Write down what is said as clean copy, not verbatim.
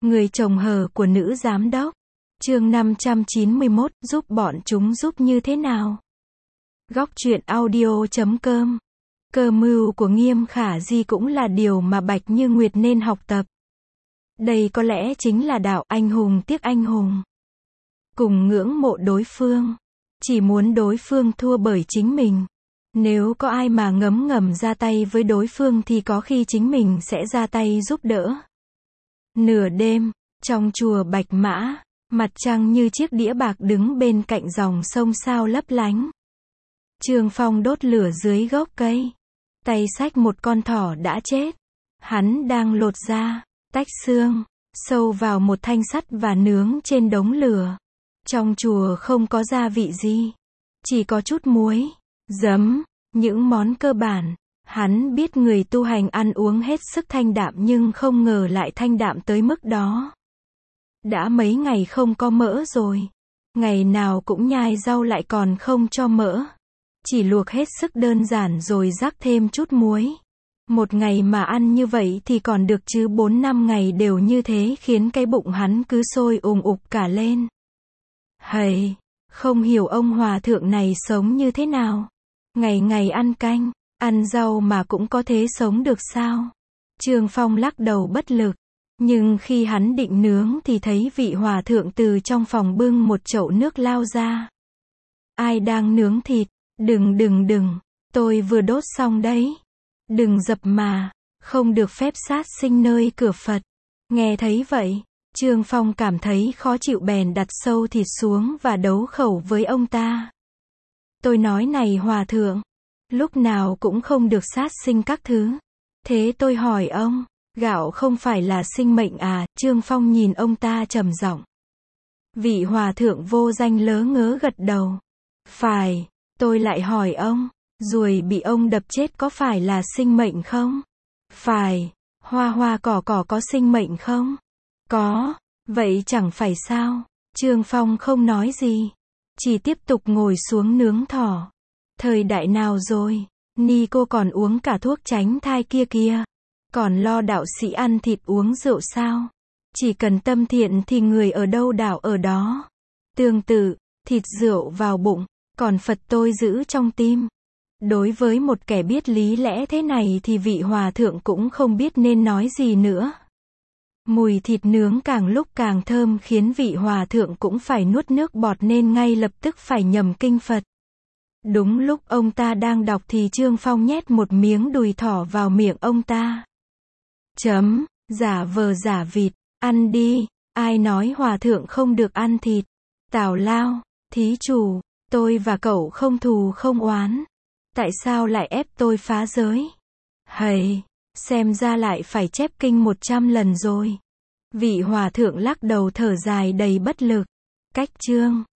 Người chồng hờ của nữ giám đốc. Chương 591, giúp bọn chúng giúp như thế nào? Góc truyện audio.com. Cơ mưu của Nghiêm Khả Di cũng là điều mà Bạch Như Nguyệt nên học tập. Đây có lẽ chính là đạo anh hùng tiếc anh hùng. Cùng ngưỡng mộ đối phương. Chỉ muốn đối phương thua bởi chính mình. Nếu có ai mà ngấm ngầm ra tay với đối phương thì có khi chính mình sẽ ra tay giúp đỡ. Nửa đêm, trong chùa Bạch Mã, mặt trăng như chiếc đĩa bạc đứng bên cạnh dòng sông sao lấp lánh. Trương Phong đốt lửa dưới gốc cây. Tay xách một con thỏ đã chết. Hắn đang lột da, tách xương, sâu vào một thanh sắt và nướng trên đống lửa. Trong chùa không có gia vị gì. Chỉ có chút muối, giấm, những món cơ bản. Hắn biết người tu hành ăn uống hết sức thanh đạm nhưng không ngờ lại thanh đạm tới mức đó. Đã mấy ngày không có mỡ rồi. Ngày nào cũng nhai rau lại còn không cho mỡ. Chỉ luộc hết sức đơn giản rồi rắc thêm chút muối. Một ngày mà ăn như vậy thì còn được chứ 4-5 ngày đều như thế khiến cái bụng hắn cứ sôi ùng ục cả lên. Hầy, không hiểu ông hòa thượng này sống như thế nào. Ngày ngày ăn canh, ăn rau mà cũng có thế sống được sao? Trương Phong lắc đầu bất lực. Nhưng khi hắn định nướng thì thấy vị hòa thượng từ trong phòng bưng một chậu nước lao ra. Ai đang nướng thịt? Đừng, tôi vừa đốt xong đấy. Đừng dập mà, không được phép sát sinh nơi cửa Phật. Nghe thấy vậy, Trương Phong cảm thấy khó chịu bèn đặt sâu thịt xuống và đấu khẩu với ông ta. Tôi nói này hòa thượng, lúc nào cũng không được sát sinh các thứ. Thế tôi hỏi ông, gạo không phải là sinh mệnh à? Trương Phong nhìn ông ta trầm giọng. Vị hòa thượng vô danh lớ ngớ gật đầu. Phải, tôi lại hỏi ông, ruồi bị ông đập chết có phải là sinh mệnh không? Phải, hoa cỏ có sinh mệnh không? Có, vậy chẳng phải sao? Trương Phong không nói gì, chỉ tiếp tục ngồi xuống nướng thỏ. Thời đại nào rồi? Ni cô còn uống cả thuốc tránh thai kia kìa. Còn lo đạo sĩ ăn thịt uống rượu sao? Chỉ cần tâm thiện thì người ở đâu đạo ở đó. Tương tự, thịt rượu vào bụng, còn Phật tôi giữ trong tim. Đối với một kẻ biết lý lẽ thế này thì vị hòa thượng cũng không biết nên nói gì nữa. Mùi thịt nướng càng lúc càng thơm khiến vị hòa thượng cũng phải nuốt nước bọt nên ngay lập tức phải nhầm kinh Phật. Đúng lúc ông ta đang đọc thì Trương Phong nhét một miếng đùi thỏ vào miệng ông ta. Giả vờ giả vịt, ăn đi, ai nói hòa thượng không được ăn thịt. Tào lao, thí chủ, tôi và cậu không thù không oán. Tại sao lại ép tôi phá giới? Hầy, xem ra lại phải chép kinh 100 lần rồi. Vị hòa thượng lắc đầu thở dài đầy bất lực. Cách chương